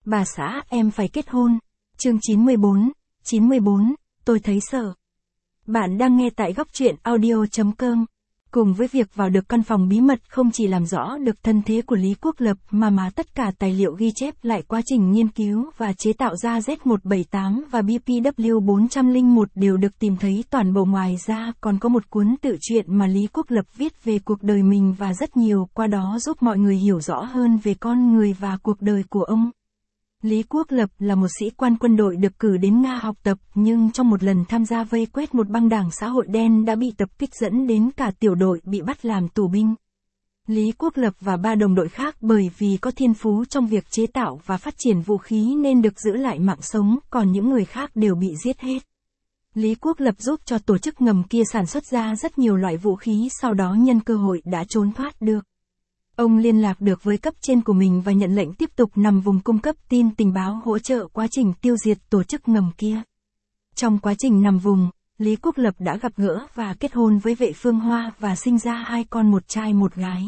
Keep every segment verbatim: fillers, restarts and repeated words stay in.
Bà xã em phải kết hôn. Chương chín mươi bốn, chín mươi bốn, tôi thấy sợ. Bạn đang nghe tại góc truyện audio chấm com. Cùng với việc vào được căn phòng bí mật không chỉ làm rõ được thân thế của Lý Quốc Lập mà mà tất cả tài liệu ghi chép lại quá trình nghiên cứu và chế tạo ra Z một bảy tám và B P W bốn không một đều được tìm thấy toàn bộ. Ngoài ra còn có một cuốn tự truyện mà Lý Quốc Lập viết về cuộc đời mình và rất nhiều qua đó giúp mọi người hiểu rõ hơn về con người và cuộc đời của ông. Lý Quốc Lập là một sĩ quan quân đội được cử đến Nga học tập nhưng trong một lần tham gia vây quét một băng đảng xã hội đen đã bị tập kích dẫn đến cả tiểu đội bị bắt làm tù binh. Lý Quốc Lập và ba đồng đội khác bởi vì có thiên phú trong việc chế tạo và phát triển vũ khí nên được giữ lại mạng sống, còn những người khác đều bị giết hết. Lý Quốc Lập giúp cho tổ chức ngầm kia sản xuất ra rất nhiều loại vũ khí, sau đó nhân cơ hội đã trốn thoát được. Ông liên lạc được với cấp trên của mình và nhận lệnh tiếp tục nằm vùng cung cấp tin tình báo hỗ trợ quá trình tiêu diệt tổ chức ngầm kia. Trong quá trình nằm vùng, Lý Quốc Lập đã gặp gỡ và kết hôn với Vệ Phương Hoa và sinh ra hai con, một trai một gái.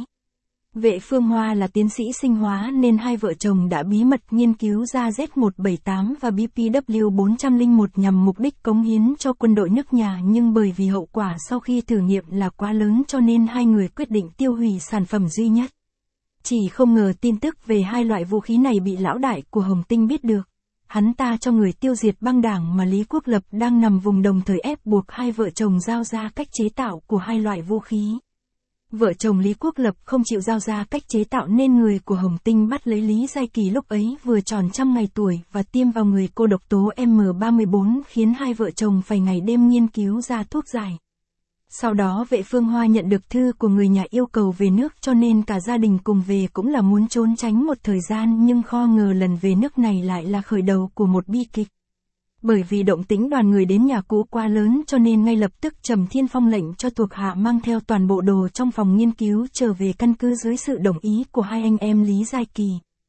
Vệ Phương Hoa là tiến sĩ sinh hóa nên hai vợ chồng đã bí mật nghiên cứu ra Z một bảy tám và B P W bốn không một nhằm mục đích cống hiến cho quân đội nước nhà, nhưng bởi vì hậu quả sau khi thử nghiệm là quá lớn cho nên hai người quyết định tiêu hủy sản phẩm duy nhất. Chỉ không ngờ tin tức về hai loại vũ khí này bị lão đại của Hồng Tinh biết được. Hắn ta cho người tiêu diệt băng đảng mà Lý Quốc Lập đang nằm vùng, đồng thời ép buộc hai vợ chồng giao ra cách chế tạo của hai loại vũ khí. Vợ chồng Lý Quốc Lập không chịu giao ra cách chế tạo nên người của Hồng Tinh bắt lấy Lý Giai Kỳ, lúc ấy vừa tròn trăm ngày tuổi, và tiêm vào người cô độc tố M ba mươi bốn khiến hai vợ chồng phải ngày đêm nghiên cứu ra thuốc giải. Sau đó Vệ Phương Hoa nhận được thư của người nhà yêu cầu về nước cho nên cả gia đình cùng về, cũng là muốn trốn tránh một thời gian, nhưng không ngờ lần về nước này lại là khởi đầu của một bi kịch. Bởi vì động tĩnh đoàn người đến nhà cũ quá lớn cho nên ngay lập tức Trầm Thiên Phong lệnh cho thuộc hạ mang theo toàn bộ đồ trong phòng nghiên cứu trở về căn cứ dưới sự đồng ý của hai anh em Lý Giai Kỳ.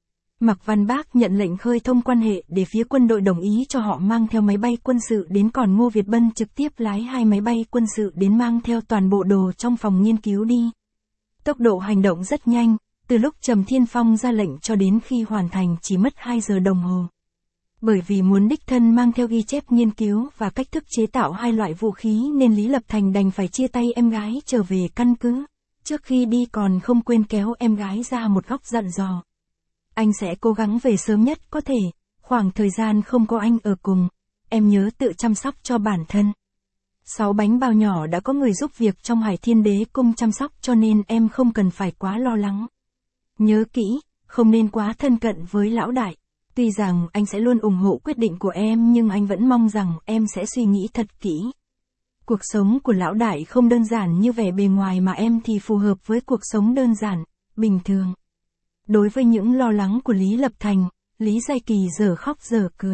Mạc Văn Bác nhận lệnh khơi thông quan hệ để phía quân đội đồng ý cho họ mang theo máy bay quân sự đến, còn Ngô Việt Bân trực tiếp lái hai máy bay quân sự đến mang theo toàn bộ đồ trong phòng nghiên cứu đi. Tốc độ hành động rất nhanh, từ lúc Trầm Thiên Phong ra lệnh cho đến khi hoàn thành chỉ mất hai giờ đồng hồ. Bởi vì muốn đích thân mang theo ghi chép nghiên cứu và cách thức chế tạo hai loại vũ khí nên Lý Lập Thành đành phải chia tay em gái trở về căn cứ. Trước khi đi còn không quên kéo em gái ra một góc dặn dò. Anh sẽ cố gắng về sớm nhất có thể, khoảng thời gian không có anh ở cùng, em nhớ tự chăm sóc cho bản thân. Sáu bánh bao nhỏ đã có người giúp việc trong Hải Thiên Đế Cung chăm sóc cho nên em không cần phải quá lo lắng. Nhớ kỹ, không nên quá thân cận với lão đại. Tuy rằng anh sẽ luôn ủng hộ quyết định của em nhưng anh vẫn mong rằng em sẽ suy nghĩ thật kỹ. Cuộc sống của lão đại không đơn giản như vẻ bề ngoài mà em thì phù hợp với cuộc sống đơn giản, bình thường. Đối với những lo lắng của Lý Lập Thành, Lý Giai Kỳ giờ khóc giờ cười.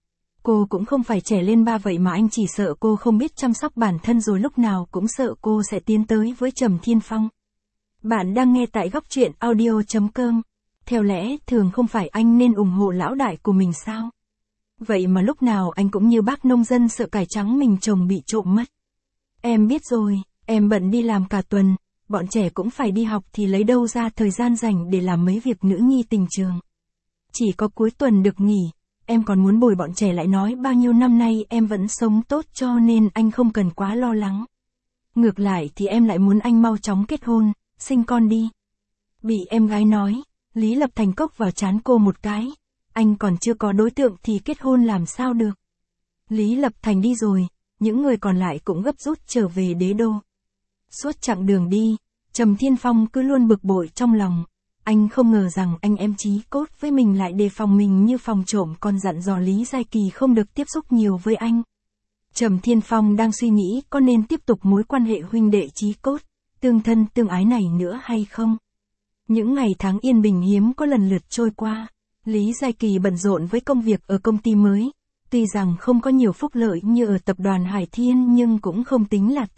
Cô cũng không phải trẻ lên ba vậy mà anh chỉ sợ cô không biết chăm sóc bản thân, rồi lúc nào cũng sợ cô sẽ tiến tới với Trầm Thiên Phong. Bạn đang nghe tại góc truyện audio chấm com. Theo lẽ thường không phải anh nên ủng hộ lão đại của mình sao? Vậy mà lúc nào anh cũng như bác nông dân sợ cải trắng mình trồng bị trộm mất. Em biết rồi, em bận đi làm cả tuần, bọn trẻ cũng phải đi học thì lấy đâu ra thời gian rảnh để làm mấy việc nữ nhi tình trường. Chỉ có cuối tuần được nghỉ, em còn muốn bồi bọn trẻ, lại nói bao nhiêu năm nay em vẫn sống tốt cho nên anh không cần quá lo lắng. Ngược lại thì em lại muốn anh mau chóng kết hôn, sinh con đi. Bị em gái nói, Lý Lập Thành cốc vào trán cô một cái, anh còn chưa có đối tượng thì kết hôn làm sao được. Lý Lập Thành đi rồi, những người còn lại cũng gấp rút trở về đế đô. Suốt chặng đường đi, Trầm Thiên Phong cứ luôn bực bội trong lòng, anh không ngờ rằng anh em chí cốt với mình lại đề phòng mình như phòng trộm, còn dặn dò Lý Giai Kỳ không được tiếp xúc nhiều với anh. Trầm Thiên Phong đang suy nghĩ có nên tiếp tục mối quan hệ huynh đệ chí cốt, tương thân tương ái này nữa hay không. Những ngày tháng yên bình hiếm có lần lượt trôi qua, Lý Giai Kỳ bận rộn với công việc ở công ty mới, tuy rằng không có nhiều phúc lợi như ở tập đoàn Hải Thiên nhưng cũng không tính là tệ.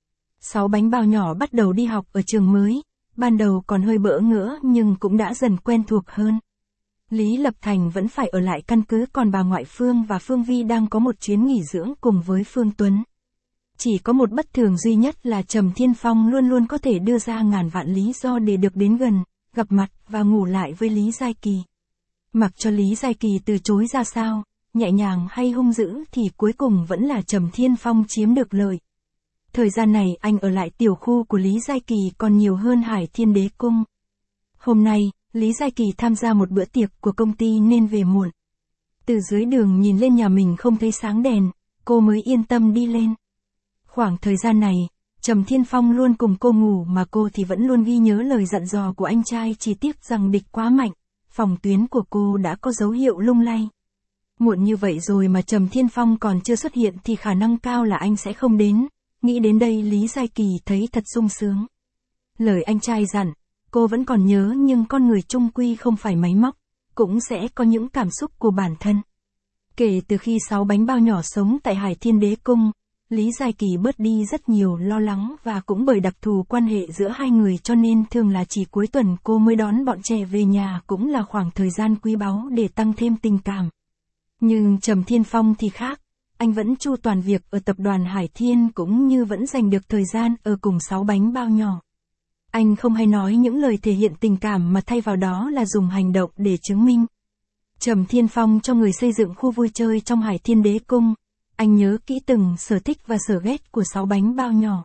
Sáu bánh bao nhỏ bắt đầu đi học ở trường mới, ban đầu còn hơi bỡ ngỡ nhưng cũng đã dần quen thuộc hơn. Lý Lập Thành vẫn phải ở lại căn cứ, còn bà ngoại Phương và Phương Vi đang có một chuyến nghỉ dưỡng cùng với Phương Tuấn. Chỉ có một bất thường duy nhất là Trầm Thiên Phong luôn luôn có thể đưa ra ngàn vạn lý do để được đến gần, gặp mặt và ngủ lại với Lý Giai Kỳ. Mặc cho Lý Giai Kỳ từ chối ra sao, nhẹ nhàng hay hung dữ thì cuối cùng vẫn là Trầm Thiên Phong chiếm được lợi. Thời gian này anh ở lại tiểu khu của Lý Giai Kỳ còn nhiều hơn Hải Thiên Đế Cung. Hôm nay, Lý Giai Kỳ tham gia một bữa tiệc của công ty nên về muộn. Từ dưới đường nhìn lên nhà mình không thấy sáng đèn, cô mới yên tâm đi lên. Khoảng thời gian này, Trầm Thiên Phong luôn cùng cô ngủ mà cô thì vẫn luôn ghi nhớ lời dặn dò của anh trai, chỉ tiếc rằng địch quá mạnh, phòng tuyến của cô đã có dấu hiệu lung lay. Muộn như vậy rồi mà Trầm Thiên Phong còn chưa xuất hiện thì khả năng cao là anh sẽ không đến. Nghĩ đến đây Lý Giai Kỳ thấy thật sung sướng. Lời anh trai dặn, cô vẫn còn nhớ, nhưng con người chung quy không phải máy móc, cũng sẽ có những cảm xúc của bản thân. Kể từ khi sáu bánh bao nhỏ sống tại Hải Thiên Đế Cung, Lý Giai Kỳ bớt đi rất nhiều lo lắng, và cũng bởi đặc thù quan hệ giữa hai người cho nên thường là chỉ cuối tuần cô mới đón bọn trẻ về nhà, cũng là khoảng thời gian quý báu để tăng thêm tình cảm. Nhưng Trầm Thiên Phong thì khác, anh vẫn chu toàn việc ở tập đoàn Hải Thiên cũng như vẫn dành được thời gian ở cùng sáu bánh bao nhỏ. Anh không hay nói những lời thể hiện tình cảm mà thay vào đó là dùng hành động để chứng minh. Trầm Thiên Phong cho người xây dựng khu vui chơi trong Hải Thiên Đế Cung. Anh nhớ kỹ từng sở thích và sở ghét của sáu bánh bao nhỏ.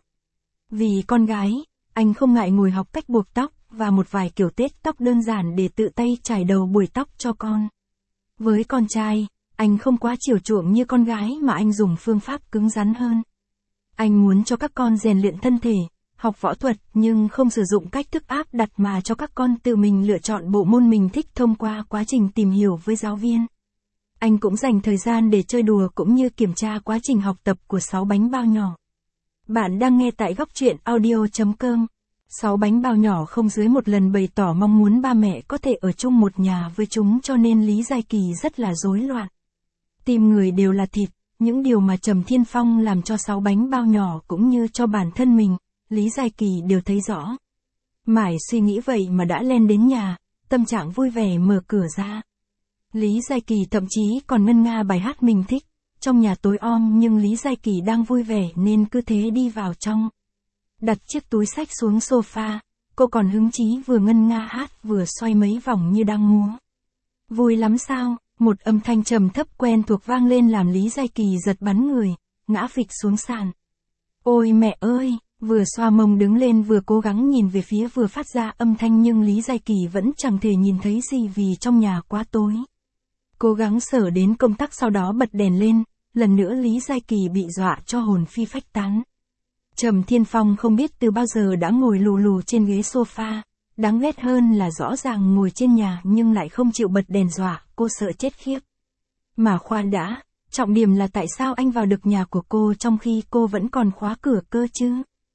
Vì con gái, anh không ngại ngồi học cách buộc tóc và một vài kiểu tết tóc đơn giản để tự tay chải đầu buổi tóc cho con. Với con trai, anh không quá chiều chuộng như con gái mà anh dùng phương pháp cứng rắn hơn. Anh muốn cho các con rèn luyện thân thể, học võ thuật, nhưng không sử dụng cách thức áp đặt mà cho các con tự mình lựa chọn bộ môn mình thích thông qua quá trình tìm hiểu với giáo viên. Anh cũng dành thời gian để chơi đùa cũng như kiểm tra quá trình học tập của sáu bánh bao nhỏ. Bạn đang nghe tại góc truyện audio chấm com. Sáu bánh bao nhỏ không dưới một lần bày tỏ mong muốn ba mẹ có thể ở chung một nhà với chúng, cho nên Lý Giai Kỳ rất là rối loạn. Tim người đều là thịt, những điều mà Trầm Thiên Phong làm cho sáu bánh bao nhỏ cũng như cho bản thân mình, Lý Giai Kỳ đều thấy rõ. Mãi suy nghĩ vậy mà đã len đến nhà, tâm trạng vui vẻ mở cửa ra. Lý Giai Kỳ thậm chí còn ngân nga bài hát mình thích. Trong nhà tối om nhưng Lý Giai Kỳ đang vui vẻ nên cứ thế đi vào trong. Đặt chiếc túi xách xuống sofa, cô còn hứng chí vừa ngân nga hát vừa xoay mấy vòng như đang múa. Vui lắm sao? Một âm thanh trầm thấp quen thuộc vang lên làm Lý Giai Kỳ giật bắn người, ngã phịch xuống sàn. Ôi mẹ ơi! Vừa xoa mông đứng lên vừa cố gắng nhìn về phía vừa phát ra âm thanh, nhưng Lý Giai Kỳ vẫn chẳng thể nhìn thấy gì vì trong nhà quá tối. Cố gắng sờ đến công tắc sau đó bật đèn lên, lần nữa Lý Giai Kỳ bị dọa cho hồn phi phách tán. Trầm Thiên Phong không biết từ bao giờ đã ngồi lù lù trên ghế sofa, đáng ghét hơn là rõ ràng ngồi trên nhà nhưng lại không chịu bật đèn dọa, cô sợ chết khiếp. Mà khoan đã, trọng điểm là tại sao anh vào được nhà của cô trong khi cô vẫn còn khóa cửa cơ chứ?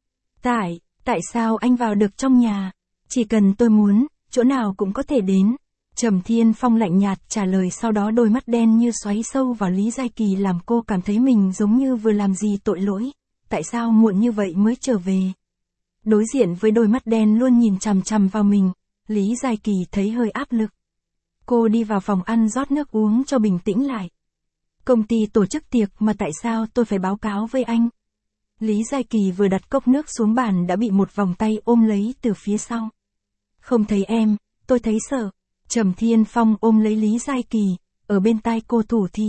Tại, tại sao anh vào được trong nhà? Chỉ cần tôi muốn, chỗ nào cũng có thể đến. Trầm Thiên Phong lạnh nhạt trả lời, sau đó đôi mắt đen như xoáy sâu vào Lý Giai Kỳ làm cô cảm thấy mình giống như vừa làm gì tội lỗi. Tại sao muộn như vậy mới trở về? Đối diện với đôi mắt đen luôn nhìn chằm chằm vào mình, Lý Giai Kỳ thấy hơi áp lực. Cô đi vào phòng ăn rót nước uống cho bình tĩnh lại. Công ty tổ chức tiệc mà tại sao tôi phải báo cáo với anh? Lý Giai Kỳ vừa đặt cốc nước xuống bàn đã bị một vòng tay ôm lấy từ phía sau. Không thấy em, tôi thấy sợ. Trầm Thiên Phong ôm lấy Lý Giai Kỳ, ở bên tai cô thủ thỉ.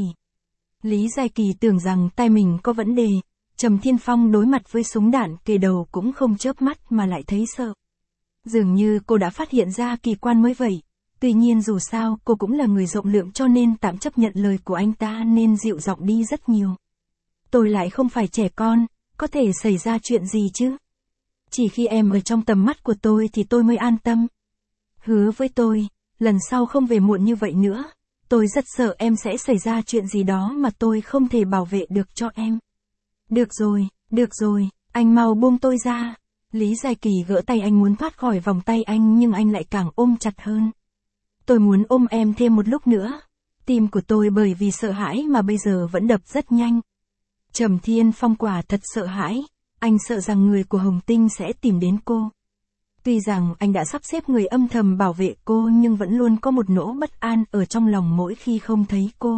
Lý Giai Kỳ tưởng rằng tai mình có vấn đề. Trầm Thiên Phong đối mặt với súng đạn kề đầu cũng không chớp mắt mà lại thấy sợ. Dường như cô đã phát hiện ra kỳ quan mới vậy. Tuy nhiên dù sao cô cũng là người rộng lượng cho nên tạm chấp nhận lời của anh ta nên dịu giọng đi rất nhiều. Tôi lại không phải trẻ con, có thể xảy ra chuyện gì chứ? Chỉ khi em ở trong tầm mắt của tôi thì tôi mới an tâm. Hứa với tôi, lần sau không về muộn như vậy nữa. Tôi rất sợ em sẽ xảy ra chuyện gì đó mà tôi không thể bảo vệ được cho em. Được rồi, được rồi, anh mau buông tôi ra. Lý Giai Kỳ gỡ tay anh muốn thoát khỏi vòng tay anh nhưng anh lại càng ôm chặt hơn. Tôi muốn ôm em thêm một lúc nữa. Tim của tôi bởi vì sợ hãi mà bây giờ vẫn đập rất nhanh. Trầm Thiên Phong quả thật sợ hãi. Anh sợ rằng người của Hồng Tinh sẽ tìm đến cô. Tuy rằng anh đã sắp xếp người âm thầm bảo vệ cô nhưng vẫn luôn có một nỗi bất an ở trong lòng mỗi khi không thấy cô.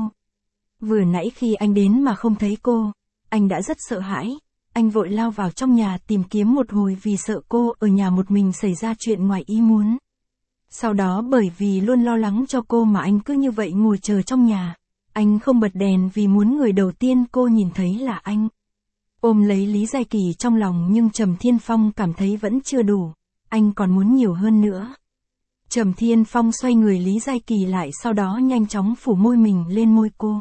Vừa nãy khi anh đến mà không thấy cô, anh đã rất sợ hãi. Anh vội lao vào trong nhà tìm kiếm một hồi vì sợ cô ở nhà một mình xảy ra chuyện ngoài ý muốn. Sau đó bởi vì luôn lo lắng cho cô mà anh cứ như vậy ngồi chờ trong nhà. Anh không bật đèn vì muốn người đầu tiên cô nhìn thấy là anh. Ôm lấy Lý Giai Kỳ trong lòng nhưng Trầm Thiên Phong cảm thấy vẫn chưa đủ. Anh còn muốn nhiều hơn nữa. Trầm Thiên Phong xoay người Lý Giai Kỳ lại sau đó nhanh chóng phủ môi mình lên môi cô.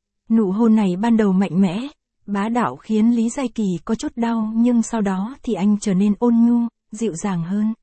Nụ hôn này ban đầu mạnh mẽ, bá đạo khiến Lý Giai Kỳ có chút đau nhưng sau đó thì anh trở nên ôn nhu, dịu dàng hơn.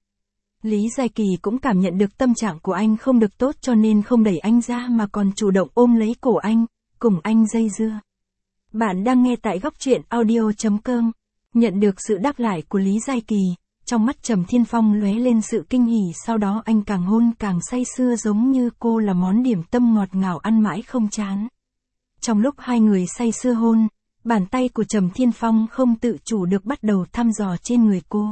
Lý Giai Kỳ cũng cảm nhận được tâm trạng của anh không được tốt cho nên không đẩy anh ra mà còn chủ động ôm lấy cổ anh, cùng anh dây dưa. Bạn đang nghe tại góc truyện audio chấm com. Nhận được sự đáp lại của Lý Giai Kỳ, trong mắt Trầm Thiên Phong lóe lên sự kinh hỉ, sau đó anh càng hôn càng say sưa giống như cô là món điểm tâm ngọt ngào ăn mãi không chán. Trong lúc hai người say sưa hôn, bàn tay của Trầm Thiên Phong không tự chủ được bắt đầu thăm dò trên người cô.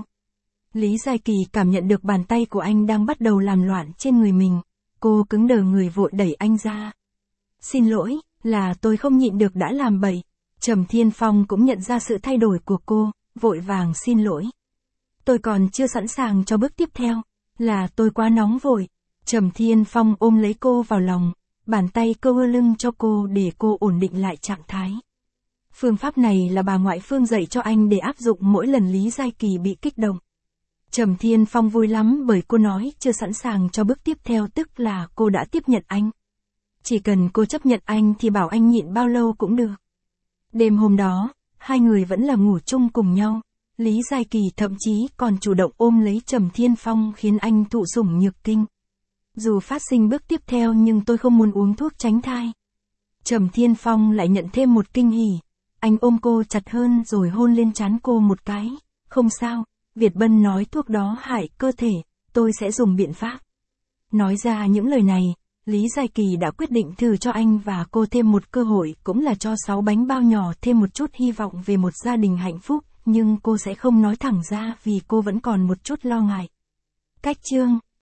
Lý Giai Kỳ cảm nhận được bàn tay của anh đang bắt đầu làm loạn trên người mình. Cô cứng đờ người vội đẩy anh ra. Xin lỗi, là tôi không nhịn được đã làm bậy. Trầm Thiên Phong cũng nhận ra sự thay đổi của cô, vội vàng xin lỗi. Tôi còn chưa sẵn sàng cho bước tiếp theo, là tôi quá nóng vội. Trầm Thiên Phong ôm lấy cô vào lòng, bàn tay câu ơ lưng cho cô để cô ổn định lại trạng thái. Phương pháp này là bà ngoại Phương dạy cho anh để áp dụng mỗi lần Lý Giai Kỳ bị kích động. Trầm Thiên Phong vui lắm bởi cô nói chưa sẵn sàng cho bước tiếp theo, tức là cô đã tiếp nhận anh. Chỉ cần cô chấp nhận anh thì bảo anh nhịn bao lâu cũng được. Đêm hôm đó, hai người vẫn là ngủ chung cùng nhau. Lý Giai Kỳ thậm chí còn chủ động ôm lấy Trầm Thiên Phong khiến anh thụ sủng nhược kinh. Dù phát sinh bước tiếp theo nhưng tôi không muốn uống thuốc tránh thai. Trầm Thiên Phong lại nhận thêm một kinh hỉ. Anh ôm cô chặt hơn rồi hôn lên trán cô một cái. Không sao, Việt Bân nói thuốc đó hại cơ thể, tôi sẽ dùng biện pháp. Nói ra những lời này, Lý Giai Kỳ đã quyết định thử cho anh và cô thêm một cơ hội, cũng là cho sáu bánh bao nhỏ thêm một chút hy vọng về một gia đình hạnh phúc, nhưng cô sẽ không nói thẳng ra vì cô vẫn còn một chút lo ngại. Cách chương